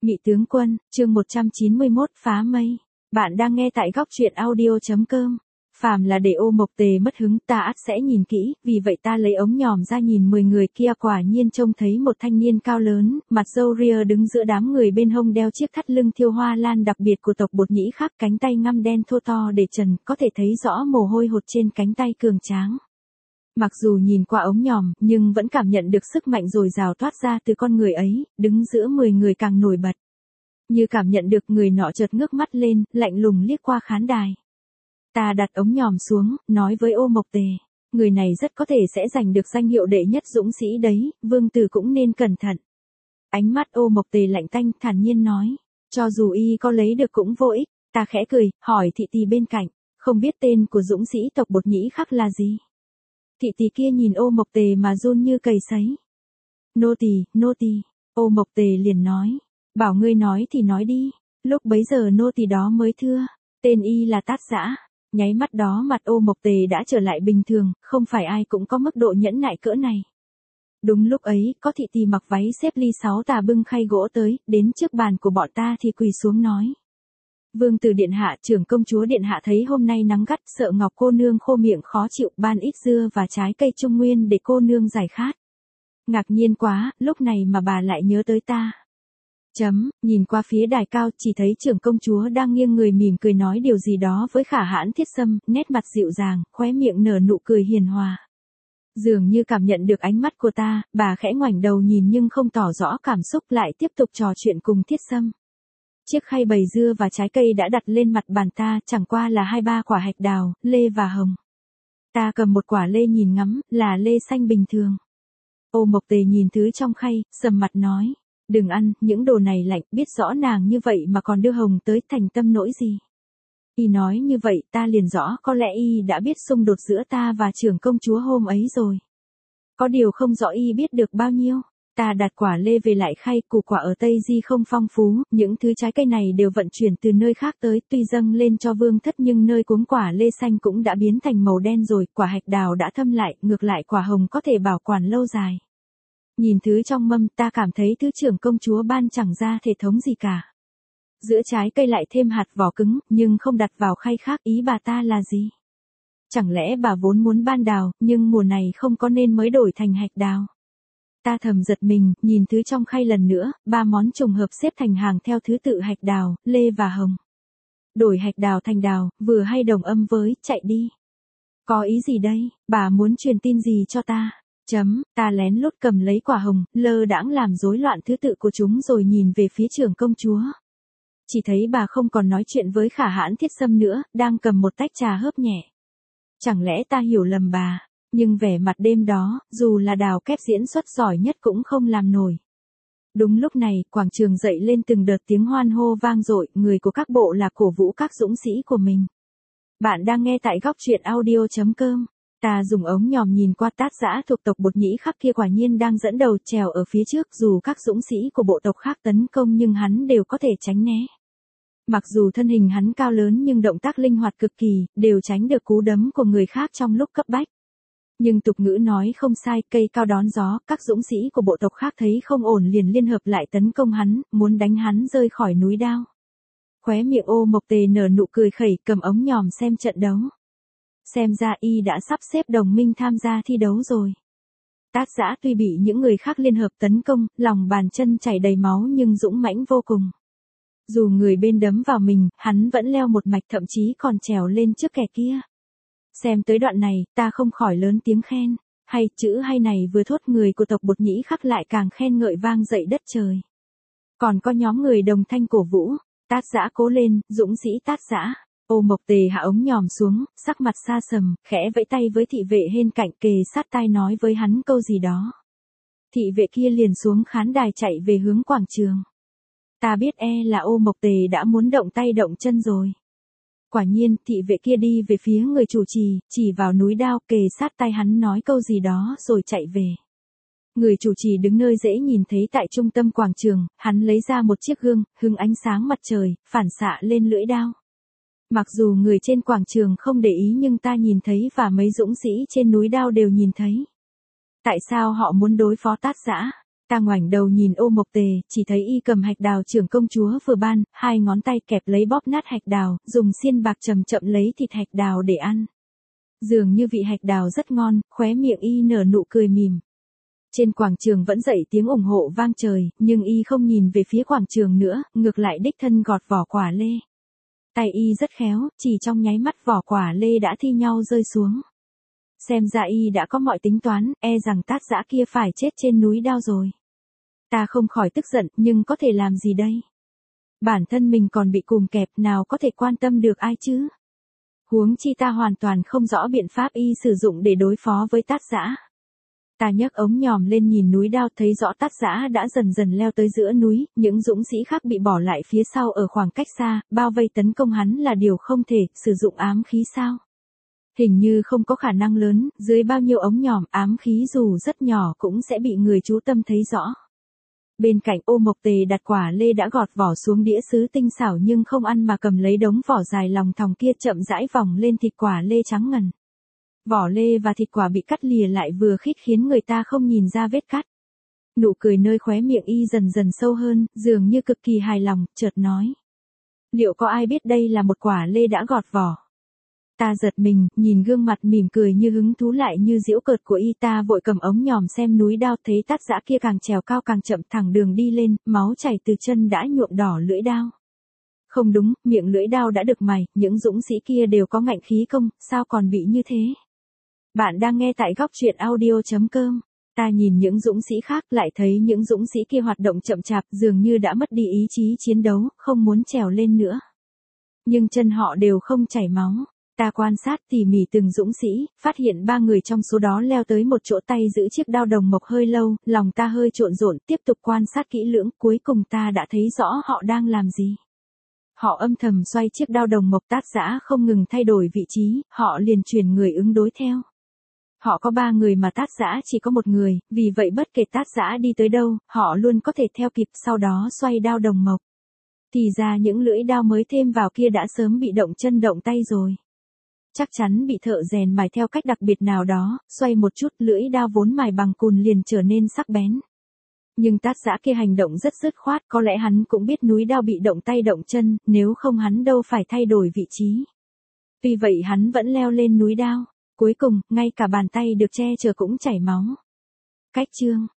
Nhị tướng quân, chương 191 phá mây. Bạn đang nghe tại góc truyện audio.com. Phàm là để Ô Mộc Tề mất hứng ta ắt sẽ nhìn kỹ, vì vậy ta lấy ống nhòm ra nhìn 10 người kia, quả nhiên trông thấy một thanh niên cao lớn, mặt râu ria đứng giữa đám người, bên hông đeo chiếc thắt lưng thiêu hoa lan đặc biệt của tộc Bột Nhĩ Khắc, cánh tay ngăm đen thô to để trần, có thể thấy rõ mồ hôi hột trên cánh tay cường tráng. Mặc dù nhìn qua ống nhòm, nhưng vẫn cảm nhận được sức mạnh dồi dào toát ra từ con người ấy, đứng giữa 10 người càng nổi bật. Như cảm nhận được, người nọ chợt ngước mắt lên, lạnh lùng liếc qua khán đài. Ta đặt ống nhòm xuống, nói với Ô Mộc Tề, người này rất có thể sẽ giành được danh hiệu đệ nhất dũng sĩ đấy, vương tử cũng nên cẩn thận. Ánh mắt Ô Mộc Tề lạnh tanh, thản nhiên nói, cho dù y có lấy được cũng vô ích. Ta khẽ cười, hỏi thị tỳ bên cạnh, không biết tên của dũng sĩ tộc Bột Nhĩ Khắc là gì? Thị tỳ kia nhìn Ô Mộc Tề mà run như cầy sấy. Nô tỳ. Ô Mộc Tề liền nói, bảo ngươi nói thì nói đi. Lúc bấy giờ nô tỳ đó mới thưa, tên y là Tát Dã. Nháy mắt đó mặt Ô Mộc Tề đã trở lại bình thường, không phải ai cũng có mức độ nhẫn nại cỡ này. Đúng lúc ấy, có thị tỳ mặc váy xếp ly 6 tà bưng khay gỗ tới, đến trước bàn của bọn ta thì quỳ xuống nói. Vương tử điện hạ, trưởng công chúa điện hạ thấy hôm nay nắng gắt, sợ Ngọc cô nương khô miệng khó chịu, ban ít dưa và trái cây trung nguyên để cô nương giải khát. Ngạc nhiên quá, lúc này mà bà lại nhớ tới ta. Nhìn qua phía đài cao, chỉ thấy trưởng công chúa đang nghiêng người mỉm cười nói điều gì đó với Khả Hãn Thiết Sâm, nét mặt dịu dàng, khóe miệng nở nụ cười hiền hòa. Dường như cảm nhận được ánh mắt của ta, bà khẽ ngoảnh đầu nhìn nhưng không tỏ rõ cảm xúc, lại tiếp tục trò chuyện cùng Thiết Sâm. Chiếc khay bày dưa và trái cây đã đặt lên mặt bàn ta, chẳng qua là 2-3 quả hạch đào, lê và hồng. Ta cầm một quả lê nhìn ngắm, là lê xanh bình thường. Ô Mộc Tề nhìn thứ trong khay, sầm mặt nói, đừng ăn, những đồ này lạnh, biết rõ nàng như vậy mà còn đưa hồng tới, thành tâm nỗi gì. Y nói như vậy, ta liền rõ, có lẽ y đã biết xung đột giữa ta và trưởng công chúa hôm ấy rồi. Có điều không rõ y biết được bao nhiêu. Ta đặt quả lê về lại khay, củ quả ở Tây Di không phong phú, những thứ trái cây này đều vận chuyển từ nơi khác tới, tuy dâng lên cho vương thất nhưng nơi cuống quả lê xanh cũng đã biến thành màu đen rồi, quả hạch đào đã thâm lại, ngược lại quả hồng có thể bảo quản lâu dài. Nhìn thứ trong mâm, ta cảm thấy thứ trưởng công chúa ban chẳng ra thể thống gì cả. Giữa trái cây lại thêm hạt vỏ cứng, nhưng không đặt vào khay khác, ý bà ta là gì? Chẳng lẽ bà vốn muốn ban đào, nhưng mùa này không có nên mới đổi thành hạch đào? Ta thầm giật mình, nhìn thứ trong khay lần nữa, 3 món trùng hợp xếp thành hàng theo thứ tự hạch đào, lê và hồng. Đổi hạch đào thành đào, vừa hay đồng âm với, chạy đi. Có ý gì đây, bà muốn truyền tin gì cho ta? Ta lén lút cầm lấy quả hồng, lơ đãng làm rối loạn thứ tự của chúng rồi nhìn về phía trưởng công chúa. Chỉ thấy bà không còn nói chuyện với Khả Hãn Thiết Sâm nữa, đang cầm một tách trà hớp nhẹ. Chẳng lẽ ta hiểu lầm bà? Nhưng vẻ mặt đêm đó, dù là Đào Kép diễn xuất giỏi nhất cũng không làm nổi. Đúng lúc này, quảng trường dậy lên từng đợt tiếng hoan hô vang dội, người của các bộ là cổ vũ các dũng sĩ của mình. Bạn đang nghe tại góc truyện audio.com. Ta dùng ống nhòm nhìn qua Tát Dã thuộc tộc Bột Nhĩ Khắc kia, quả nhiên đang dẫn đầu trèo ở phía trước, dù các dũng sĩ của bộ tộc khác tấn công nhưng hắn đều có thể tránh né. Mặc dù thân hình hắn cao lớn nhưng động tác linh hoạt cực kỳ, đều tránh được cú đấm của người khác trong lúc cấp bách. Nhưng tục ngữ nói không sai, cây cao đón gió, các dũng sĩ của bộ tộc khác thấy không ổn liền liên hợp lại tấn công hắn, muốn đánh hắn rơi khỏi núi đao. Khóe miệng Ô Mộc Tề nở nụ cười khẩy, cầm ống nhòm xem trận đấu. Xem ra y đã sắp xếp đồng minh tham gia thi đấu rồi. Tát Dã tuy bị những người khác liên hợp tấn công, lòng bàn chân chảy đầy máu nhưng dũng mãnh vô cùng. Dù người bên đấm vào mình, hắn vẫn leo một mạch, thậm chí còn trèo lên trước kẻ kia. Xem tới đoạn này, ta không khỏi lớn tiếng khen. Hay, chữ hay này vừa thốt, người của tộc Bột Nhĩ Khắc lại càng khen ngợi vang dậy đất trời. Còn có nhóm người đồng thanh cổ vũ. Tát Dã cố lên, dũng sĩ Tát Dã. Ô Mộc Tề hạ ống nhòm xuống, sắc mặt xa sầm, khẽ vẫy tay với thị vệ bên cạnh, kề sát tai nói với hắn câu gì đó. Thị vệ kia liền xuống khán đài chạy về hướng quảng trường. Ta biết là Ô Mộc Tề đã muốn động tay động chân rồi. Quả nhiên, thị vệ kia đi về phía người chủ trì, chỉ vào núi đao, kề sát tai hắn nói câu gì đó rồi chạy về. Người chủ trì đứng nơi dễ nhìn thấy tại trung tâm quảng trường, hắn lấy ra một chiếc gương, hứng ánh sáng mặt trời, phản xạ lên lưỡi đao. Mặc dù người trên quảng trường không để ý nhưng ta nhìn thấy và mấy dũng sĩ trên núi đao đều nhìn thấy. Tại sao họ muốn đối phó Tát Dã? Ta ngoảnh đầu nhìn Ô Mộc Tề, chỉ thấy y cầm hạch đào trưởng công chúa vừa ban, hai ngón tay kẹp lấy bóp nát hạch đào, dùng xiên bạc chậm chậm lấy thịt hạch đào để ăn. Dường như vị hạch đào rất ngon, khóe miệng y nở nụ cười mỉm. Trên quảng trường vẫn dậy tiếng ủng hộ vang trời, nhưng y không nhìn về phía quảng trường nữa, ngược lại đích thân gọt vỏ quả lê. Tay y rất khéo, chỉ trong nháy mắt vỏ quả lê đã thi nhau rơi xuống. Xem ra y đã có mọi tính toán, e rằng Tát Dã kia phải chết trên núi Đao rồi. Ta không khỏi tức giận, nhưng có thể làm gì đây? Bản thân mình còn bị cùm kẹp, nào có thể quan tâm được ai chứ? Huống chi ta hoàn toàn không rõ biện pháp y sử dụng để đối phó với Tát Dã. Ta nhấc ống nhòm lên nhìn núi Đao, thấy rõ Tát Dã đã dần dần leo tới giữa núi, những dũng sĩ khác bị bỏ lại phía sau ở khoảng cách xa, bao vây tấn công hắn là điều không thể, sử dụng ám khí sao? Hình như không có khả năng lớn, dưới bao nhiêu ống nhòm, ám khí dù rất nhỏ cũng sẽ bị người chú tâm thấy rõ. Bên cạnh Ô Mộc Tề đặt quả lê đã gọt vỏ xuống đĩa sứ tinh xảo nhưng không ăn mà cầm lấy đống vỏ dài lòng thòng kia chậm rãi vòng lên thịt quả lê trắng ngần. Vỏ lê và thịt quả bị cắt lìa lại vừa khít khiến người ta không nhìn ra vết cắt. Nụ cười nơi khóe miệng y dần dần sâu hơn, dường như cực kỳ hài lòng, chợt nói. Liệu có ai biết đây là một quả lê đã gọt vỏ? Ta giật mình, nhìn gương mặt mỉm cười như hứng thú lại như giễu cợt của y, ta vội cầm ống nhòm xem núi Đao, thấy Tát Dã kia càng trèo cao càng chậm, thẳng đường đi lên, máu chảy từ chân đã nhuộm đỏ lưỡi đao. Không đúng, miệng lưỡi đao đã được mài, những dũng sĩ kia đều có ngạnh khí công, sao còn bị như thế? Bạn đang nghe tại góc truyện audio.com. Ta nhìn những dũng sĩ khác, lại thấy những dũng sĩ kia hoạt động chậm chạp, dường như đã mất đi ý chí chiến đấu, không muốn trèo lên nữa. Nhưng chân họ đều không chảy máu. Ta quan sát tỉ mỉ từng dũng sĩ, phát hiện 3 người trong số đó leo tới một chỗ, tay giữ chiếc đao đồng mộc hơi lâu, lòng ta hơi trộn rộn, tiếp tục quan sát kỹ lưỡng, cuối cùng ta đã thấy rõ họ đang làm gì. Họ âm thầm xoay chiếc đao đồng mộc, Tát Dã không ngừng thay đổi vị trí, họ liền chuyển người ứng đối theo. Họ có 3 người mà Tát Dã chỉ có 1 người, vì vậy bất kể Tát Dã đi tới đâu, họ luôn có thể theo kịp, sau đó xoay đao đồng mộc. Thì ra những lưỡi đao mới thêm vào kia đã sớm bị động chân động tay rồi. Chắc chắn bị thợ rèn mài theo cách đặc biệt nào đó, xoay một chút, lưỡi đao vốn mài bằng cùn liền trở nên sắc bén. Nhưng Tát Dã kia hành động rất dứt khoát, có lẽ hắn cũng biết núi Đao bị động tay động chân, nếu không hắn đâu phải thay đổi vị trí. Vì vậy hắn vẫn leo lên núi Đao. Cuối cùng, ngay cả bàn tay được che chở cũng chảy máu. Cách chương